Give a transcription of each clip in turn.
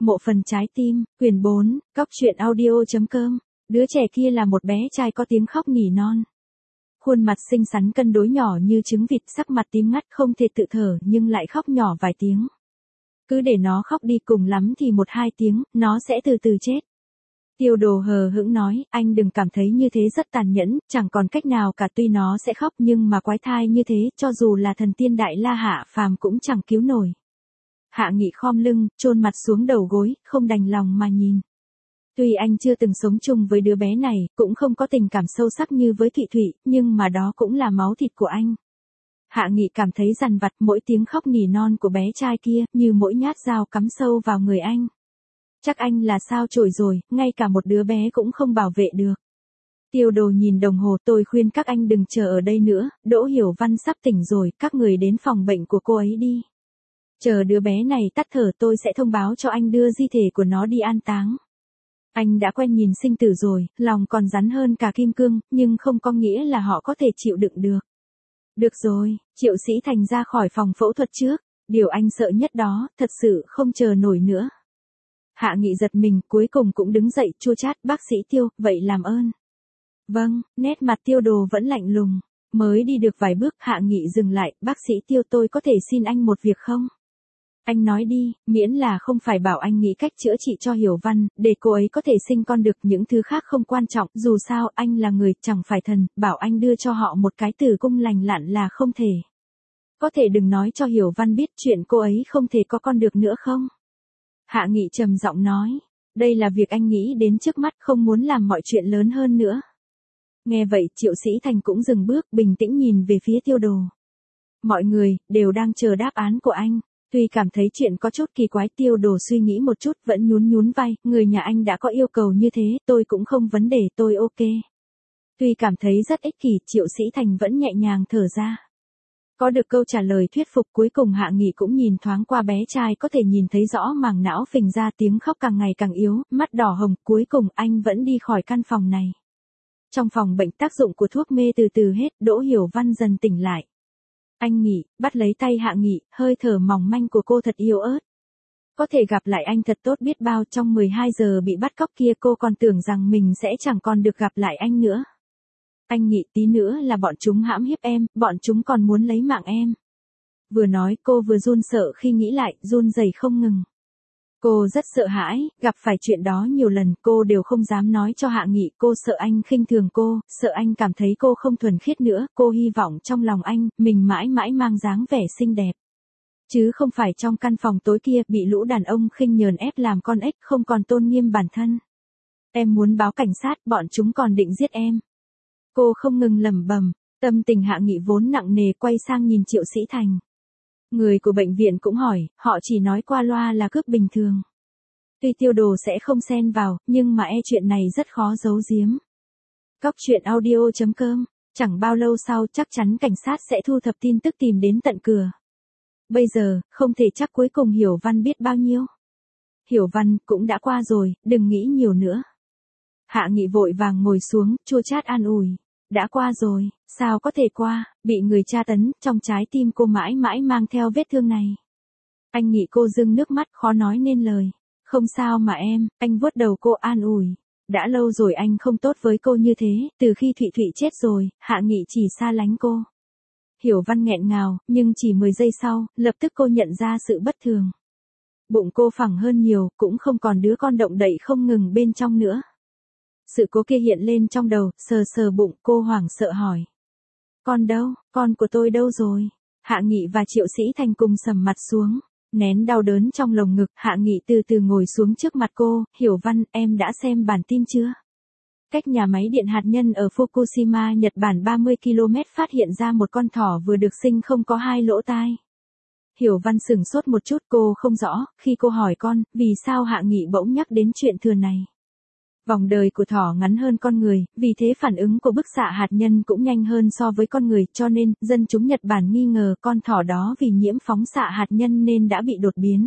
Mộ phần trái tim, quyển 4, Cóc truyện audio.com. Đứa trẻ kia là một bé trai có tiếng khóc nỉ non. Khuôn mặt xinh xắn cân đối nhỏ như trứng vịt, sắc mặt tím ngắt không thể tự thở nhưng lại khóc nhỏ vài tiếng. Cứ để nó khóc đi, cùng lắm thì 1-2 tiếng, nó sẽ từ từ chết. Tiêu Đồ hờ hững nói, anh đừng cảm thấy như thế rất tàn nhẫn, chẳng còn cách nào cả, tuy nó sẽ khóc nhưng mà quái thai như thế, cho dù là thần tiên đại la hạ phàm cũng chẳng cứu nổi. Hạ Nghị khom lưng, chôn mặt xuống đầu gối, không đành lòng mà nhìn. Tuy anh chưa từng sống chung với đứa bé này, cũng không có tình cảm sâu sắc như với Thụy Thụy, nhưng mà đó cũng là máu thịt của anh. Hạ Nghị cảm thấy dằn vặt, mỗi tiếng khóc nỉ non của bé trai kia, như mỗi nhát dao cắm sâu vào người anh. Chắc anh là sao chổi rồi, ngay cả một đứa bé cũng không bảo vệ được. Tiêu Đồ nhìn đồng hồ, tôi khuyên các anh đừng chờ ở đây nữa, Đỗ Hiểu Văn sắp tỉnh rồi, các người đến phòng bệnh của cô ấy đi. Chờ đứa bé này tắt thở tôi sẽ thông báo cho anh đưa di thể của nó đi an táng. Anh đã quen nhìn sinh tử rồi, lòng còn rắn hơn cả kim cương, nhưng không có nghĩa là họ có thể chịu đựng được. Được rồi, Triệu Sĩ Thành ra khỏi phòng phẫu thuật trước, điều anh sợ nhất đó, thật sự không chờ nổi nữa. Hạ Nghị giật mình, cuối cùng cũng đứng dậy, chua chát, bác sĩ Tiêu, vậy làm ơn. Vâng, nét mặt Tiêu Đồ vẫn lạnh lùng. Mới đi được vài bước, Hạ Nghị dừng lại, bác sĩ Tiêu, tôi có thể xin anh một việc không? Anh nói đi, miễn là không phải bảo anh nghĩ cách chữa trị cho Hiểu Văn, để cô ấy có thể sinh con được, những thứ khác không quan trọng, dù sao anh là người, chẳng phải thần, bảo anh đưa cho họ một cái tử cung lành lặn là không thể. Có thể đừng nói cho Hiểu Văn biết chuyện cô ấy không thể có con được nữa không? Hạ Nghị trầm giọng nói, đây là việc anh nghĩ đến trước mắt, không muốn làm mọi chuyện lớn hơn nữa. Nghe vậy Triệu Sĩ Thành cũng dừng bước, bình tĩnh nhìn về phía Tiêu Đồ. Mọi người, đều đang chờ đáp án của anh. Tuy cảm thấy chuyện có chút kỳ quái, Tiêu Đồ suy nghĩ một chút vẫn nhún vai, người nhà anh đã có yêu cầu như thế, tôi cũng không vấn đề, tôi ok. Tuy cảm thấy rất ích kỷ, Triệu Sĩ Thành vẫn nhẹ nhàng thở ra. Có được câu trả lời thuyết phục, cuối cùng Hạ Nghị cũng nhìn thoáng qua bé trai, có thể nhìn thấy rõ màng não phình ra, tiếng khóc càng ngày càng yếu, mắt đỏ hồng, cuối cùng anh vẫn đi khỏi căn phòng này. Trong phòng bệnh, tác dụng của thuốc mê từ từ hết, Đỗ Hiểu Văn dần tỉnh lại. Anh Nghị, bắt lấy tay Hạ Nghị, hơi thở mỏng manh của cô thật yếu ớt. Có thể gặp lại anh thật tốt biết bao, trong 12 giờ bị bắt cóc kia cô còn tưởng rằng mình sẽ chẳng còn được gặp lại anh nữa. Anh Nghị, tí nữa là bọn chúng hãm hiếp em, bọn chúng còn muốn lấy mạng em. Vừa nói cô vừa run sợ, khi nghĩ lại, run rẩy không ngừng. Cô rất sợ hãi, gặp phải chuyện đó nhiều lần, cô đều không dám nói cho Hạ Nghị, cô sợ anh khinh thường cô, sợ anh cảm thấy cô không thuần khiết nữa, cô hy vọng trong lòng anh, mình mãi mãi mang dáng vẻ xinh đẹp. Chứ không phải trong căn phòng tối kia, bị lũ đàn ông khinh nhờn ép làm con ếch, không còn tôn nghiêm bản thân. Em muốn báo cảnh sát, bọn chúng còn định giết em. Cô không ngừng lẩm bẩm, tâm tình Hạ Nghị vốn nặng nề, quay sang nhìn Triệu Sĩ Thành. Người của bệnh viện cũng hỏi, họ chỉ nói qua loa là cướp bình thường. Tuy Tiêu Đồ sẽ không xen vào, nhưng mà chuyện này rất khó giấu giếm. Cóc truyện audio.com, chẳng bao lâu sau chắc chắn cảnh sát sẽ thu thập tin tức tìm đến tận cửa. Bây giờ, không thể chắc cuối cùng Hiểu Văn biết bao nhiêu. Hiểu Văn, cũng đã qua rồi, đừng nghĩ nhiều nữa. Hạ Nghị vội vàng ngồi xuống, chua chát an ủi. Đã qua rồi, sao có thể qua, bị người tra tấn, trong trái tim cô mãi mãi mang theo vết thương này. Anh Nghị, cô rưng nước mắt, khó nói nên lời. Không sao mà em, anh vuốt đầu cô an ủi. Đã lâu rồi anh không tốt với cô như thế, từ khi Thụy Thụy chết rồi, Hạ Nghị chỉ xa lánh cô. Hiểu Văn nghẹn ngào, nhưng chỉ 10 giây sau, lập tức cô nhận ra sự bất thường. Bụng cô phẳng hơn nhiều, cũng không còn đứa con động đậy không ngừng bên trong nữa. Sự cố kia hiện lên trong đầu, sờ sờ bụng, cô hoảng sợ hỏi. Con đâu, con của tôi đâu rồi? Hạ Nghị và Triệu Sĩ Thành cùng sầm mặt xuống, nén đau đớn trong lồng ngực, Hạ Nghị từ từ ngồi xuống trước mặt cô, Hiểu Văn, em đã xem bản tin chưa? Cách nhà máy điện hạt nhân ở Fukushima, Nhật Bản 30 km phát hiện ra một con thỏ vừa được sinh không có 2 lỗ tai. Hiểu Văn sửng sốt một chút, cô không rõ, khi cô hỏi con, vì sao Hạ Nghị bỗng nhắc đến chuyện thừa này. Vòng đời của thỏ ngắn hơn con người, vì thế phản ứng của bức xạ hạt nhân cũng nhanh hơn so với con người, cho nên, dân chúng Nhật Bản nghi ngờ con thỏ đó vì nhiễm phóng xạ hạt nhân nên đã bị đột biến.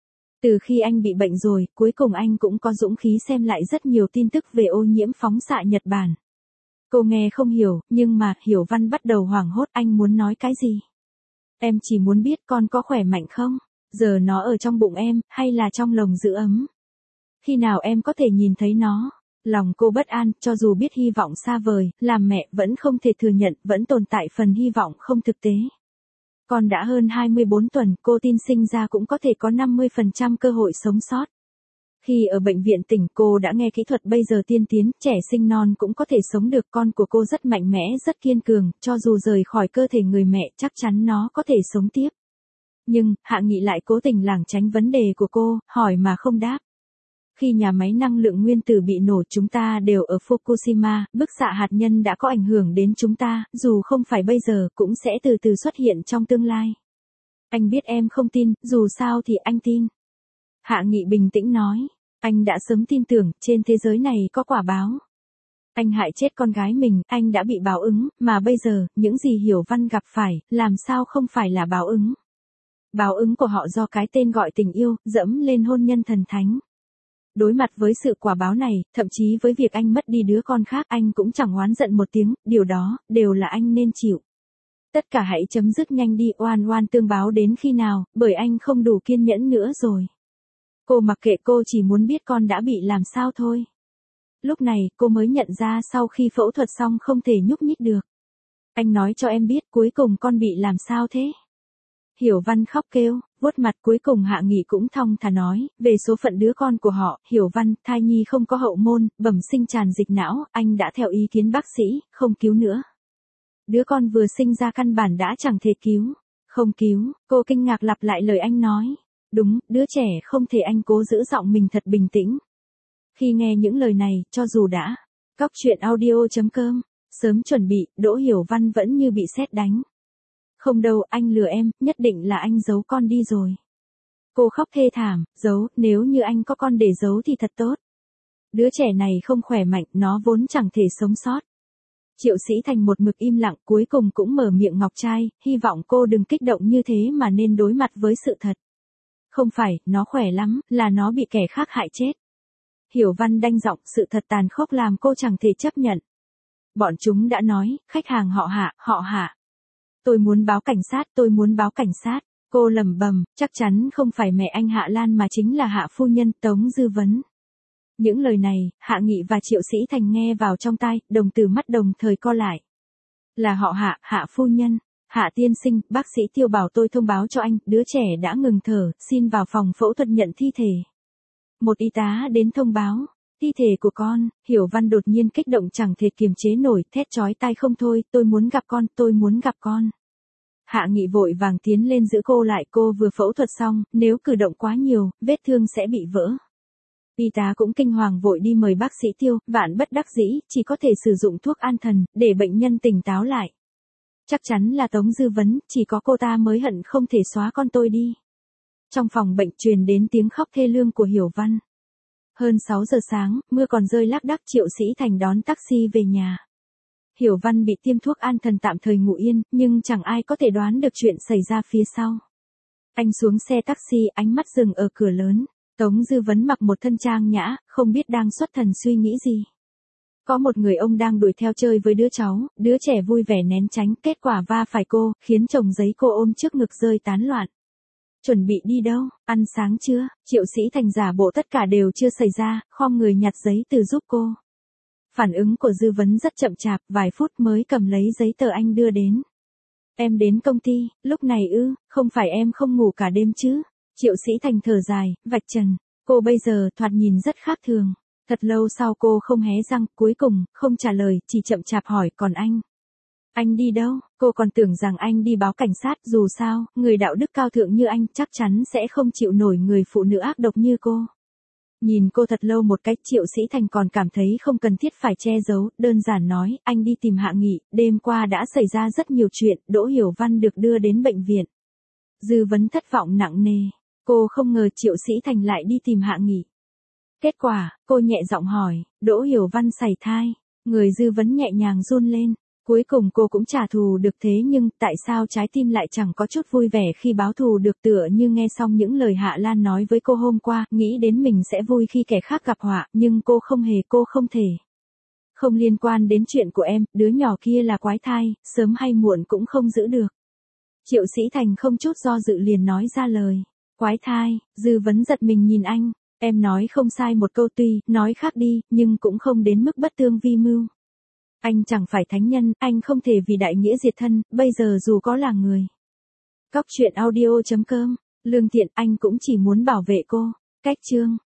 Từ khi anh bị bệnh rồi, cuối cùng anh cũng có dũng khí xem lại rất nhiều tin tức về ô nhiễm phóng xạ Nhật Bản. Cô nghe không hiểu, nhưng mà, Hiểu Văn bắt đầu hoảng hốt, anh muốn nói cái gì? Em chỉ muốn biết con có khỏe mạnh không? Giờ nó ở trong bụng em, hay là trong lồng giữ ấm? Khi nào em có thể nhìn thấy nó? Lòng cô bất an, cho dù biết hy vọng xa vời, làm mẹ vẫn không thể thừa nhận, vẫn tồn tại phần hy vọng không thực tế. Con đã hơn 24 tuần, cô tin sinh ra cũng có thể có 50% cơ hội sống sót. Khi ở bệnh viện tỉnh, cô đã nghe kỹ thuật bây giờ tiên tiến, trẻ sinh non cũng có thể sống được. Con của cô rất mạnh mẽ, rất kiên cường, cho dù rời khỏi cơ thể người mẹ, chắc chắn nó có thể sống tiếp. Nhưng, Hạ Nghị lại cố tình lảng tránh vấn đề của cô, hỏi mà không đáp. Khi nhà máy năng lượng nguyên tử bị nổ, chúng ta đều ở Fukushima, bức xạ hạt nhân đã có ảnh hưởng đến chúng ta, dù không phải bây giờ, cũng sẽ từ từ xuất hiện trong tương lai. Anh biết em không tin, dù sao thì anh tin. Hạ Nghị bình tĩnh nói, anh đã sớm tin tưởng, trên thế giới này có quả báo. Anh hại chết con gái mình, anh đã bị báo ứng, mà bây giờ, những gì Hiểu Văn gặp phải, làm sao không phải là báo ứng. Báo ứng của họ do cái tên gọi tình yêu, dẫm lên hôn nhân thần thánh. Đối mặt với sự quả báo này, thậm chí với việc anh mất đi đứa con khác, anh cũng chẳng oán giận một tiếng, điều đó, đều là anh nên chịu. Tất cả hãy chấm dứt nhanh đi, oan oan tương báo đến khi nào, bởi anh không đủ kiên nhẫn nữa rồi. Cô mặc kệ, cô chỉ muốn biết con đã bị làm sao thôi. Lúc này, cô mới nhận ra sau khi phẫu thuật xong không thể nhúc nhích được. Anh nói cho em biết cuối cùng con bị làm sao thế? Hiểu Văn khóc kêu, vuốt mặt. Cuối cùng Hạ Nghị cũng thong thả nói, về số phận đứa con của họ. Hiểu Văn, thai nhi không có hậu môn, bẩm sinh tràn dịch não, anh đã theo ý kiến bác sĩ, không cứu nữa. Đứa con vừa sinh ra căn bản đã chẳng thể cứu. Không cứu, cô kinh ngạc lặp lại lời anh nói. Đúng, đứa trẻ không thể. Anh cố giữ giọng mình thật bình tĩnh. Khi nghe những lời này, cho dù đã cóc truyện audio.com, sớm chuẩn bị, Đỗ Hiểu Văn vẫn như bị sét đánh. Không đâu, anh lừa em, nhất định là anh giấu con đi rồi. Cô khóc thê thảm, giấu, nếu như anh có con để giấu thì thật tốt. Đứa trẻ này không khỏe mạnh, nó vốn chẳng thể sống sót. Triệu Sĩ Thành một mực im lặng, cuối cùng cũng mở miệng ngọc trai, hy vọng cô đừng kích động như thế mà nên đối mặt với sự thật. Không phải, nó khỏe lắm, là nó bị kẻ khác hại chết. Hiểu Văn đanh giọng, sự thật tàn khốc làm cô chẳng thể chấp nhận. Bọn chúng đã nói, khách hàng họ Hạ. Tôi muốn báo cảnh sát, tôi muốn báo cảnh sát. Cô lẩm bẩm, chắc chắn không phải mẹ anh Hạ Lan mà chính là Hạ phu nhân, Tống Dư Vấn. Những lời này, Hạ Nghị và Triệu Sĩ Thành nghe vào trong tai, đồng tử mắt đồng thời co lại. Là họ Hạ phu nhân, Hạ tiên sinh, bác sĩ Tiêu bảo tôi thông báo cho anh, đứa trẻ đã ngừng thở, xin vào phòng phẫu thuật nhận thi thể. Một y tá đến thông báo, thi thể của con. Hiểu Văn đột nhiên kích động chẳng thể kiềm chế nổi, thét chói tai không thôi, tôi muốn gặp con, tôi muốn gặp con. Hạ Nghị vội vàng tiến lên giữ cô lại, cô vừa phẫu thuật xong, nếu cử động quá nhiều, vết thương sẽ bị vỡ. Y tá cũng kinh hoàng vội đi mời bác sĩ Tiêu, vạn bất đắc dĩ, chỉ có thể sử dụng thuốc an thần, để bệnh nhân tỉnh táo lại. Chắc chắn là Tống Dư Vấn, chỉ có cô ta mới hận không thể xóa con tôi đi. Trong phòng bệnh truyền đến tiếng khóc thê lương của Hiểu Văn. Hơn 6 giờ sáng, mưa còn rơi lác đác. Triệu Sĩ Thành đón taxi về nhà. Hiểu Văn bị tiêm thuốc an thần tạm thời ngủ yên, nhưng chẳng ai có thể đoán được chuyện xảy ra phía sau. Anh xuống xe taxi, ánh mắt dừng ở cửa lớn. Tống Dư Vấn mặc một thân trang nhã, không biết đang xuất thần suy nghĩ gì. Có một người ông đang đuổi theo chơi với đứa cháu, đứa trẻ vui vẻ né tránh, kết quả va phải cô, khiến chồng giấy cô ôm trước ngực rơi tán loạn. Chuẩn bị đi đâu, ăn sáng chưa? Triệu Sĩ Thành giả bộ tất cả đều chưa xảy ra, khom người nhặt giấy từ giúp cô. Phản ứng của Dư Vấn rất chậm chạp, vài phút mới cầm lấy giấy tờ anh đưa đến. Em đến công ty, lúc này ư, không phải em không ngủ cả đêm chứ? Triệu Sĩ Thành thở dài, vạch trần. Cô bây giờ thoạt nhìn rất khác thường. Thật lâu sau cô không hé răng, cuối cùng, không trả lời, chỉ chậm chạp hỏi, còn anh? Anh đi đâu? Cô còn tưởng rằng anh đi báo cảnh sát, dù sao, người đạo đức cao thượng như anh chắc chắn sẽ không chịu nổi người phụ nữ ác độc như cô. Nhìn cô thật lâu một cách, Triệu Sĩ Thành còn cảm thấy không cần thiết phải che giấu, đơn giản nói, anh đi tìm Hạ Nghị, đêm qua đã xảy ra rất nhiều chuyện, Đỗ Hiểu Văn được đưa đến bệnh viện. Dư Vấn thất vọng nặng nề, cô không ngờ Triệu Sĩ Thành lại đi tìm Hạ Nghị. Kết quả, cô nhẹ giọng hỏi, Đỗ Hiểu Văn sảy thai, người Dư Vấn nhẹ nhàng run lên. Cuối cùng cô cũng trả thù được, thế nhưng tại sao trái tim lại chẳng có chút vui vẻ khi báo thù được, tựa như nghe xong những lời Hạ Lan nói với cô hôm qua, nghĩ đến mình sẽ vui khi kẻ khác gặp họa, nhưng cô không thể. Không liên quan đến chuyện của em, đứa nhỏ kia là quái thai, sớm hay muộn cũng không giữ được. Triệu Sĩ Thành không chút do dự liền nói ra lời. Quái thai, Dư Vấn giật mình nhìn anh, em nói không sai một câu tuy, nói khác đi, nhưng cũng không đến mức bất tương vi mưu. Anh chẳng phải thánh nhân, anh không thể vì đại nghĩa diệt thân, bây giờ dù có là người. Cóc truyện audio.com, lương thiện anh cũng chỉ muốn bảo vệ cô. Cách chương.